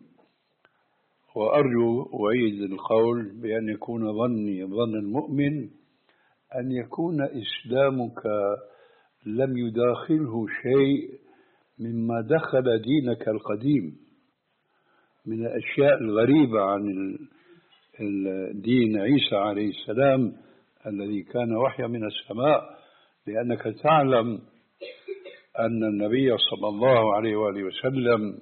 وأرجو وأعيد القول بأن يكون ظني ظن المؤمن أن يكون إسلامك لم يداخله شيء مما دخل دينك القديم من الأشياء الغريبة عن الدين عيسى عليه السلام الذي كان وحيا من السماء، لأنك تعلم أن النبي صلى الله عليه وآله وسلم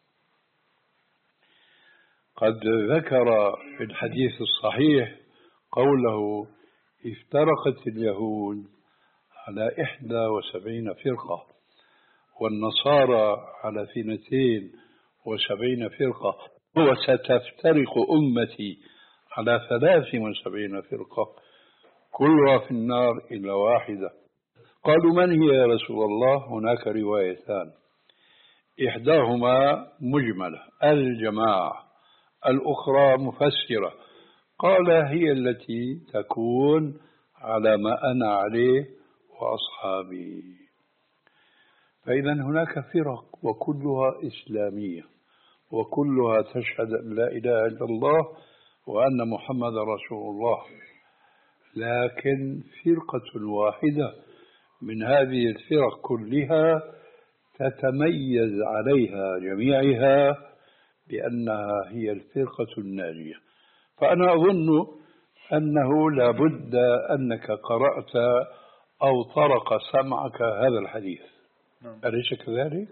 قد ذكر في الحديث الصحيح قوله افترقت اليهود على إحدى وسبعين فرقة والنصارى على اثنتين وسبعين فرقة وستفترق أمتي على ثلاث وسبعين فرقة كلها في النار إلا واحدة. قالوا من هي يا رسول الله؟ هناك روايتان إحداهما مجملة الجماعة الأخرى مفسرة. قال هي التي تكون على ما أنا عليه وأصحابي. فإذا هناك فرق وكلها إسلامية وكلها تشهد أن لا إله إلا الله وأن محمد رسول الله، لكن فرقة واحدة من هذه الفرق كلها تتميز عليها جميعها بأنها هي الفرقة الناجية. فأنا أظن أنه لابد أنك قرأت أو طرق سمعك هذا الحديث، أليس كذلك؟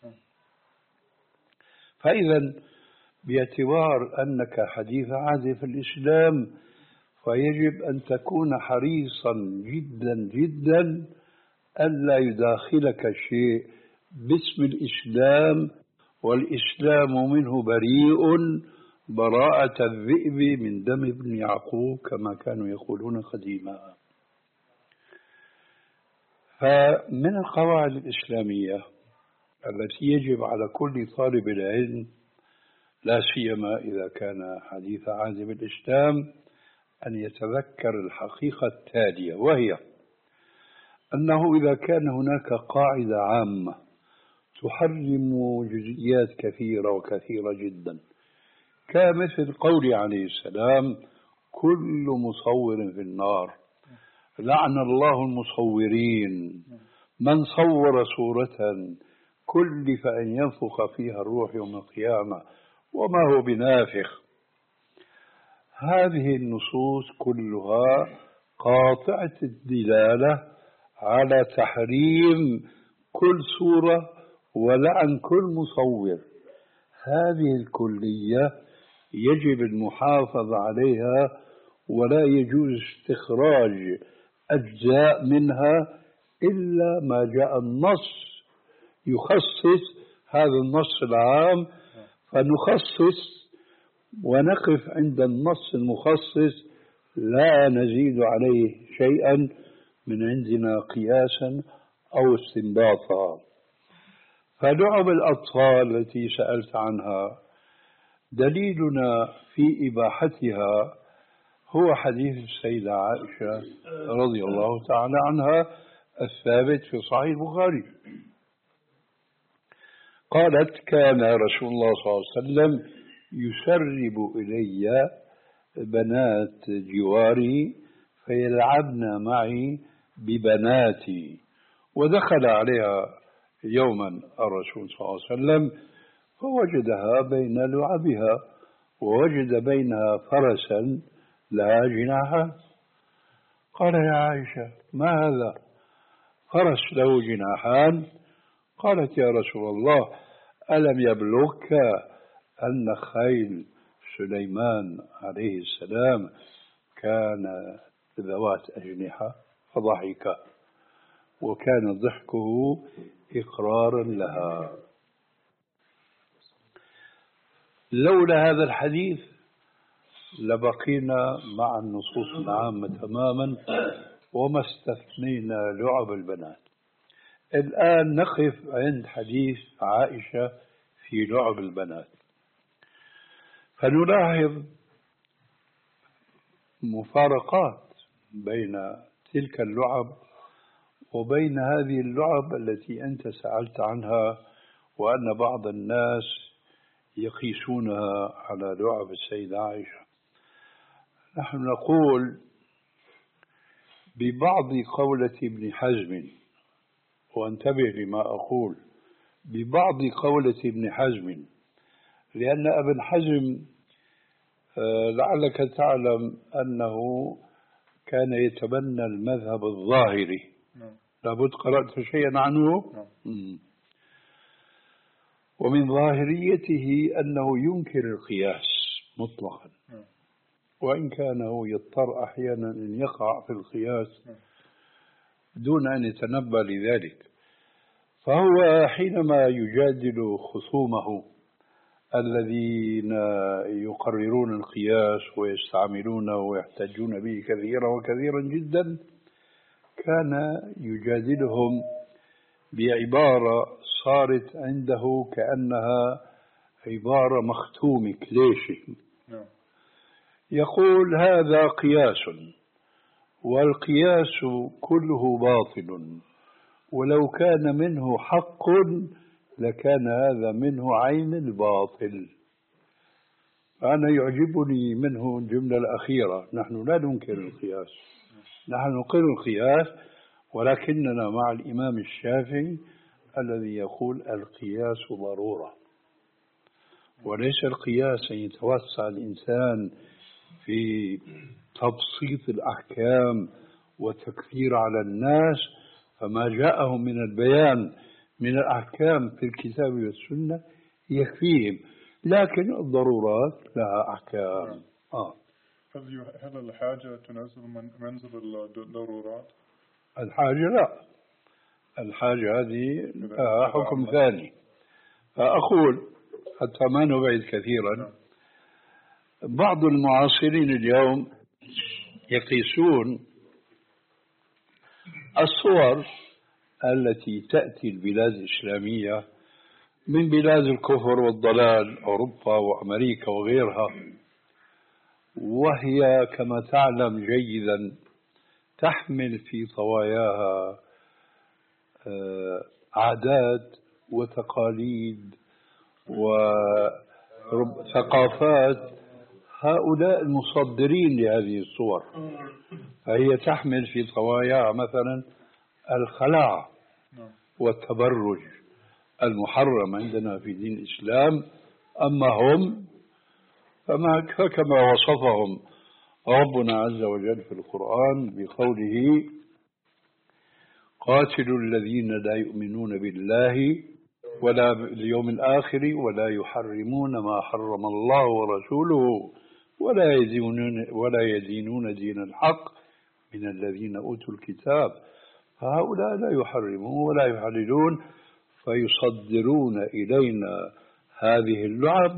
فإذا باعتبار أنك حديث عهد في الإسلام فيجب أن تكون حريصا جدا جدا ألا يداخلك شيء باسم الإسلام والإسلام منه بريء براءة الذئب من دم ابن يعقوب كما كانوا يقولون قديما. فمن القواعد الإسلامية التي يجب على كل طالب العلم لا سيما إذا كان حديث عهد بالإسلام أن يتذكر الحقيقة التالية، وهي أنه إذا كان هناك قاعدة عامة تحرم جزئيات كثيرة وكثيرة جدا، كمثل قوله عليه السلام: كل مصور في النار، لعن الله المصورين، من صور صورة كلف أن ينفخ فيها الروح يوم القيامة وما هو بنافخ. هذه النصوص كلها قاطعة الدلالة على تحريم كل صورة ولعن كل مصور. هذه الكلية يجب المحافظة عليها، ولا يجوز استخراج أجزاء منها إلا ما جاء النص يخصص هذا النص العام، فنخصص ونقف عند النص المخصص، لا نزيد عليه شيئا من عندنا قياسا أو استنباطا. فلعب الأطفال التي سألت عنها دليلنا في إباحتها هو حديث السيدة عائشة رضي الله تعالى عنها الثابت في صحيح البخاري. قالت: كان رسول الله صلى الله عليه وسلم يسرب إلي بنات جواري فيلعبن معي ببناتي. ودخل عليها يوما الرسول صلى الله عليه وسلم فوجدها بين لعبها، ووجد بينها فرسا لها جناحان. قال: يا عائشة، ما هذا؟ فرس له جناحان؟ قالت: يا رسول الله، ألم يبلغك أن خيل سليمان عليه السلام كان ذوات أجنحة؟ فضحك، وكان ضحكه إقرارا لها. لولا هذا الحديث لبقينا مع النصوص العامة تماما وما استثنينا لعب البنات. الآن نقف عند حديث عائشة في لعب البنات، فنلاحظ مفارقات بين تلك اللعب وبين هذه اللعب التي أنت سألت عنها، وأن بعض الناس يقيسونها على لعب السيدة عائشة. نحن نقول ببعض قولة ابن حزم، وانتبه لما أقول، ببعض قولة ابن حزم، لأن ابن حزم لعلك تعلم أنه كان يتبنى المذهب الظاهري. لابد قرأت شيئا عنه. ومن ظاهريته أنه ينكر القياس مطلقا، وإن كان هو يضطر أحيانا أن يقع في القياس دون أن يتنبأ لذلك. فهو حينما يجادل خصومه الذين يقررون القياس ويستعملونه ويحتجون به كثيرا وكثيرا جدا، كان يجادلهم بعبارة صارت عنده كأنها عبارة مختومة كليشة. يقول: هذا قياس، والقياس كله باطل، ولو كان منه حق لكان هذا منه عين الباطل. أنا يعجبني منه الجملة الأخيرة: نحن لا ننكر القياس، نحن نقر القياس، ولكننا مع الإمام الشافعي الذي يقول القياس ضرورة، وليس القياس أن يتوسع الإنسان في تبسيط الأحكام وتكثير على الناس، فما جاءهم من البيان من الأحكام في الكتاب والسنة يكفيهم، لكن الضرورات لها أحكام. آه. هل الحاجة تنزل من منزل الضرورات؟ الحاجة لا، الحاجة هذه لها حكم ثاني. فأقول حتى ما نبعد كثيرا، بعض المعاصرين اليوم يقيسون الصور التي تأتي البلاد الإسلامية من بلاد الكفر والضلال، أوروبا وأمريكا وغيرها، وهي كما تعلم جيدا تحمل في طواياها عادات وتقاليد وثقافات هؤلاء المصدرين لهذه الصور. فهي تحمل في طواياها مثلا الخلاعة والتبرج المحرم عندنا في دين الإسلام، أما هم فما كما وصفهم ربنا عز وجل في القرآن بقوله: قاتلوا الذين لا يؤمنون بالله ولا باليوم الآخر ولا يحرمون ما حرم الله ورسوله ولا يدينون ولا يدينون دين الحق من الذين أوتوا الكتاب. فهؤلاء لا يحرمون ولا يحللون، فيصدرون إلينا هذه اللعب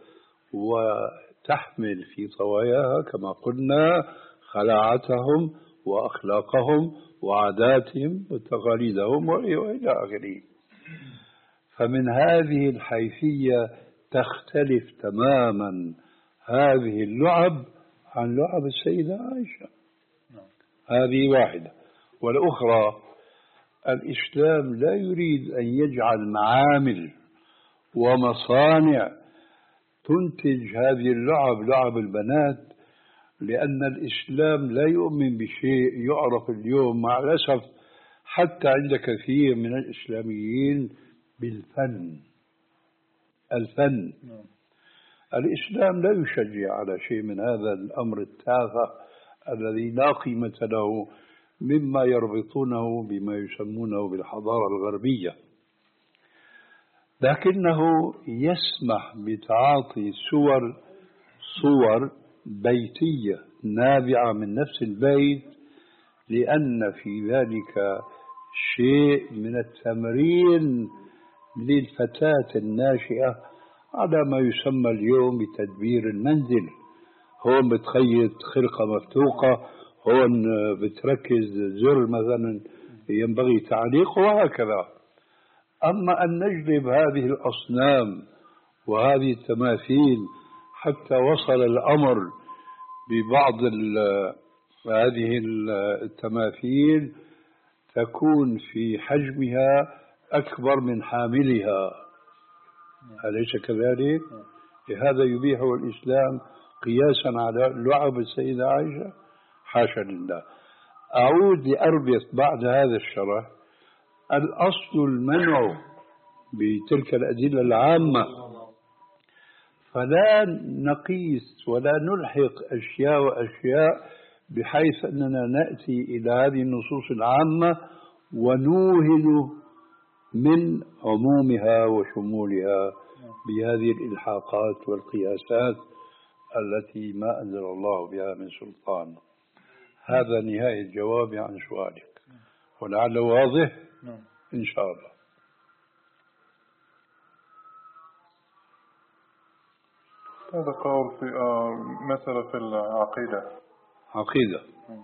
وتحمل في طواياها كما قلنا خلاعتهم وأخلاقهم وعاداتهم وتقاليدهم وإلى آخره. فمن هذه الحيثية تختلف تماما هذه اللعب عن لعب السيدة عائشة. هذه واحدة. والأخرى، الإسلام لا يريد أن يجعل معامل ومصانع تنتج هذه اللعب، لعب البنات، لأن الإسلام لا يؤمن بشيء يعرف اليوم مع الأسف حتى عند كثير من الإسلاميين بالفن. الفن الإسلام لا يشجع على شيء من هذا الأمر التافه الذي لا قيمة له، مما يربطونه بما يسمونه بالحضارة الغربية، لكنه يسمح بتعاطي صور صور بيتية نابعة من نفس البيت، لأن في ذلك شيء من التمرين للفتاة الناشئة على ما يسمى اليوم بتدبير المنزل. هون بتخيط خرقة مفتوقة، هون بتركز زر مثلا ينبغي تعليقه، وهكذا. أما أن نجلب هذه الأصنام وهذه التماثيل حتى وصل الأمر ببعض هذه التماثيل تكون في حجمها أكبر من حاملها، أليس كذلك؟ لهذا يبيحه الإسلام قياسا على لعب السيدة عائشة؟ حاشا لله. أعود لأربط بعد هذا الشرح. الأصل المنع بتلك الأدلة العامة، فلا نقيس ولا نلحق أشياء وأشياء بحيث أننا نأتي إلى هذه النصوص العامة ونوهن من عمومها وشمولها بهذه الإلحاقات والقياسات التي ما أنزل الله بها من سلطان. هذا نهاية جوابي عن سؤالك، ولعله واضح إن شاء الله. هذا قول في مثلا في العقيدة. عقيدة.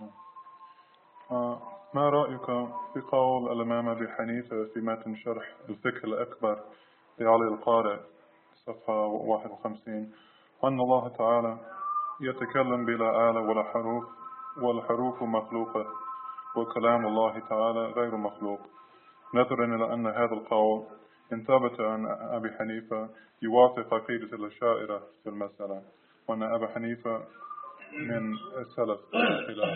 آه ما رأيك في قول الإمام أبي حنيفة في متن شرح الفقه الأكبر لعلي القارئ صفحة واحد وخمسين، أن الله تعالى يتكلم بلا آلة ولا حروف، والحروف مخلوقة وكلام الله تعالى غير مخلوق، نظرا إلى أن هذا القول إن ثبت أن أبي حنيفة يوافق عقيدة الأشاعرة في المسألة، وأن أبي حنيفة من السلف الخلاف.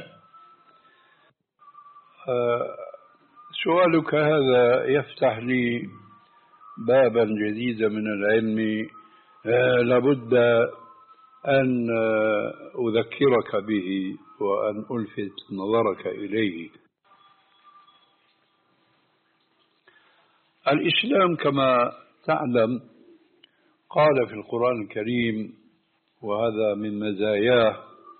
آه سؤالك هذا يفتح لي بابا جديدا من العلم، آه لابد أن أذكرك به وأن ألفت نظرك إليه. الإسلام كما تعلم قال في القرآن الكريم، وهذا من مزاياه،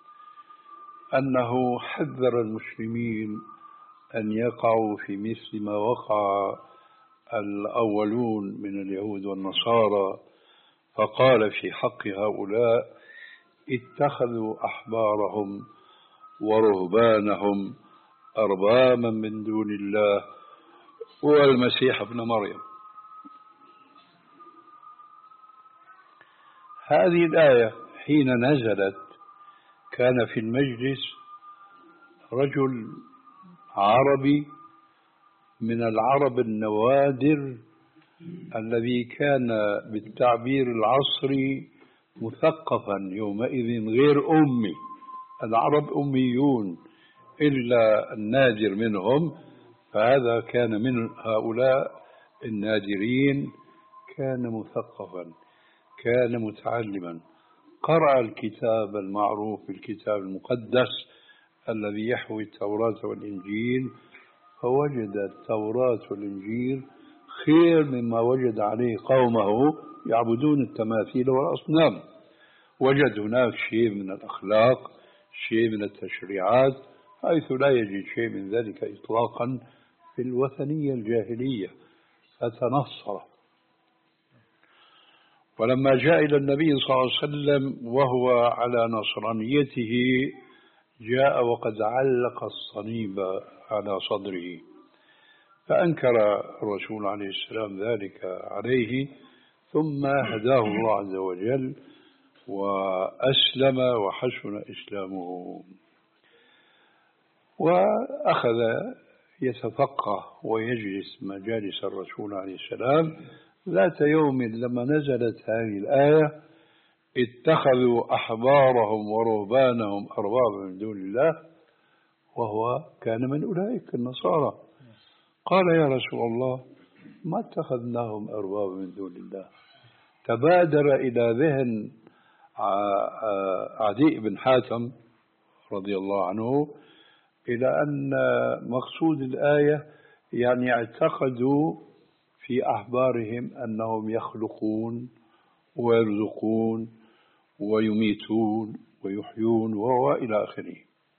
أنه حذر المسلمين أن يقعوا في مثل ما وقع الأولون من اليهود والنصارى، فقال في حق هؤلاء: اتخذوا أحبارهم ورهبانهم أربابا من دون الله والمسيح ابن مريم. هذه الآية حين نزلت كان في المجلس رجل عربي من العرب النوادر الذي كان بالتعبير العصري مثقفا يومئذ غير أمي. العرب أميون إلا النادر منهم، فهذا كان من هؤلاء النادرين، كان مثقفا، كان متعلما، قرأ الكتاب المعروف بالكتاب المقدس الذي يحوي التوراة والإنجيل، فوجد التوراة والإنجيل خير مما وجد عليه قومه يعبدون التماثيل والأصنام. وجد هناك شيء من الأخلاق، شيء من التشريعات، حيث لا يجد شيء من ذلك إطلاقا في الوثنية الجاهلية، فتنصر. ولما جاء إلى النبي صلى الله عليه وسلم وهو على نصرانيته، جاء وقد علق الصليب على صدره، فأنكر الرسول عليه السلام ذلك عليه، ثم هداه الله عز وجل وأسلم وحسن إسلامه، وأخذ يتفقه ويجلس مجالس الرسول عليه السلام. ذات يوم لما نزلت هذه الآية اتخذوا أحبارهم ورهبانهم أربابا من دون الله، وهو كان من أولئك النصارى، قال يا رسول الله ما اتخذناهم أربابا من دون الله. تبادر إلى ذهن عدي بن حاتم رضي الله عنه إلى أن مقصود الآية يعني اعتقدوا في أحبارهم أنهم يخلقون ويرزقون ويميتون ويحيون وإلى آخره.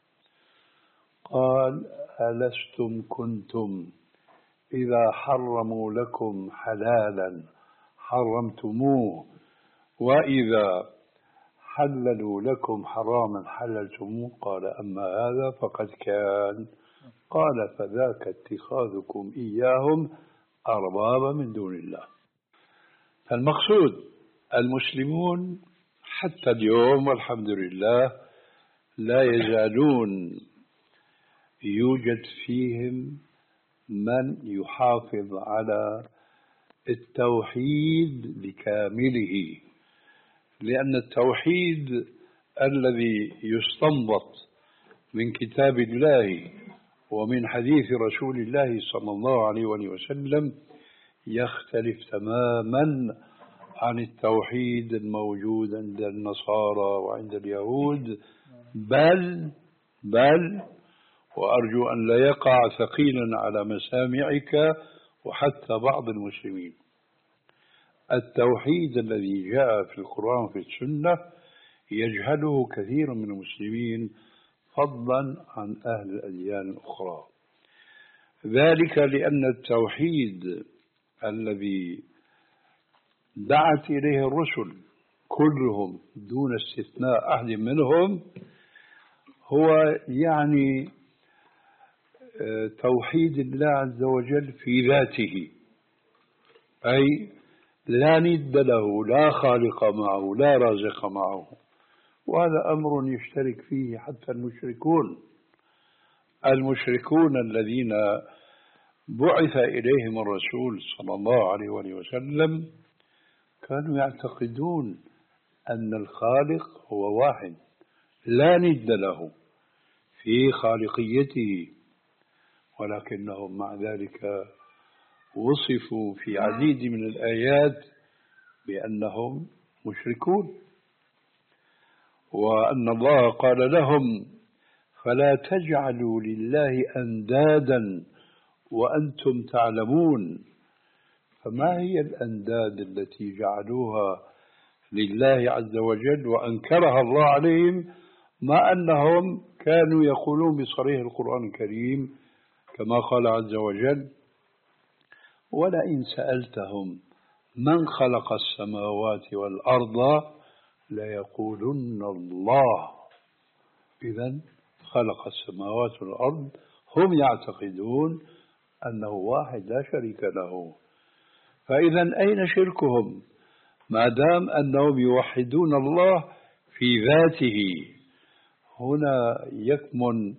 قال ألستم كنتم إذا حرموا لكم حلالا حرمتموه، وإذا حللوا لكم حراما حللتموه؟ قال أما هذا فقد كان. قال فذاك اتخاذكم إياهم أربابا من دون الله. فالمقصود المسلمون حتى اليوم والحمد لله لا يزالون يوجد فيهم من يحافظ على التوحيد بكامله، لأن التوحيد الذي يستنبط من كتاب الله ومن حديث رسول الله صلى الله عليه وسلم يختلف تماما عن التوحيد الموجود عند النصارى وعند اليهود، بل بل وأرجو أن لا يقع ثقيلا على مسامعك وحتى بعض المسلمين. التوحيد الذي جاء في القرآن وفي السنة يجهله كثير من المسلمين فضلا عن أهل الأديان الأخرى، ذلك لأن التوحيد الذي دعت إليه الرسل كلهم دون استثناء أحد منهم هو يعني توحيد الله عز وجل في ذاته، أي لا ند له، لا خالق معه، لا رازق معه. وهذا أمر يشترك فيه حتى المشركون المشركون الذين بعث إليهم الرسول صلى الله عليه وسلم كانوا يعتقدون أن الخالق هو واحد لا ند له في خالقيته، ولكنهم مع ذلك وصفوا في عديد من الآيات بأنهم مشركون، وأن الله قال لهم فلا تجعلوا لله أندادا وأنتم تعلمون. فما هي الأنداد التي جعلوها لله عز وجل وأنكرها الله عليهم، ما أنهم كانوا يقولون بصريح القرآن الكريم كما قال عز وجل ولئن سألتهم من خلق السماوات والأرض ليقولن الله. إذن خلق السماوات والأرض، هم يعتقدون أنه واحد لا شريك له، فإذن أين شركهم ما دام أنهم يوحدون الله في ذاته؟ هنا يكمن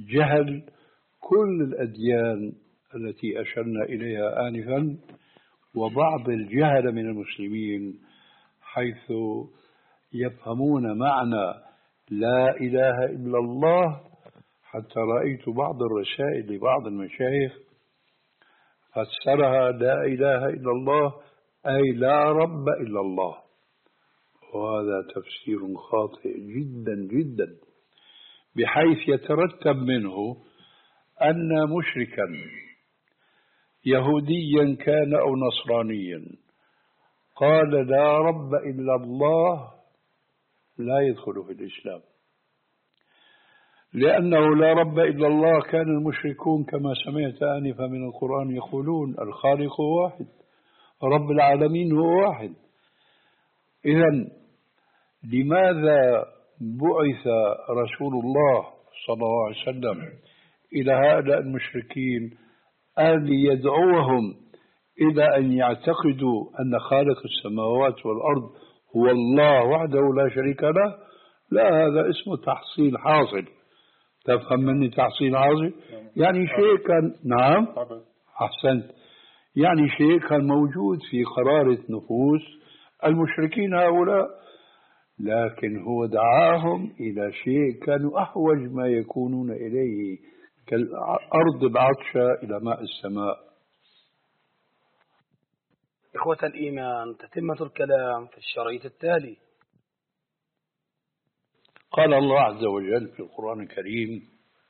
جهل كل الأديان التي أشرنا إليها آنفا، وبعض الجهل من المسلمين حيث يفهمون معنى لا إله إلا الله، حتى رأيت بعض الرسائل لبعض المشايخ فسرها لا إله إلا الله أي لا رب إلا الله، وهذا تفسير خاطئ جدا جدا، بحيث يترتب منه أن مشركا يهوديا كان أو نصرانيا قال لا رب إلا الله لا يدخل في الإسلام، لأنه لا رب إلا الله كان المشركون كما سمعت آنفا من القرآن يقولون الخالق واحد، رب العالمين هو واحد. إذن لماذا بعث رسول الله صلى الله عليه وسلم إلى هؤلاء المشركين أن يدعوهم إلى أن يعتقدوا أن خالق السماوات والأرض هو الله وحده لا شريك له؟ لا، هذا اسمه تحصيل حاصل. تفهم مني تحصيل حاصل؟ يعني شيء كان، نعم أحسنت، يعني شيء كان موجود في قرارة نفوس المشركين هؤلاء، لكن هو دعاهم إلى شيء كانوا أحوج ما يكونون إليه، كالأرض العطشة إلى ماء السماء. إخوة الإيمان، تتمة الكلام في الشريط التالي. قال الله عز وجل في القرآن الكريم،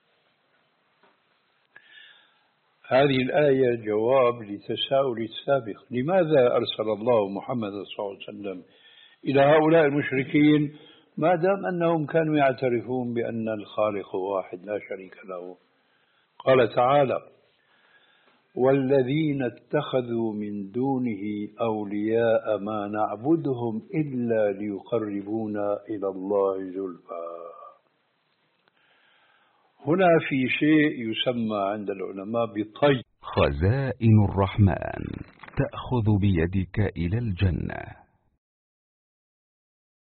هذه الآية جواب لتساؤل السابق، لماذا أرسل الله محمد صلى الله عليه وسلم إلى هؤلاء المشركين ما دام أنهم كانوا يعترفون بأن الخالق واحد لا شريك له؟ قال تعالى والذين اتخذوا من دونه أولياء ما نعبدهم إلا ليقربونا إلى الله زلفى. هنا في شيء يسمى عند العلماء بطي. خزائن الرحمن تأخذ بيدك إلى الجنة.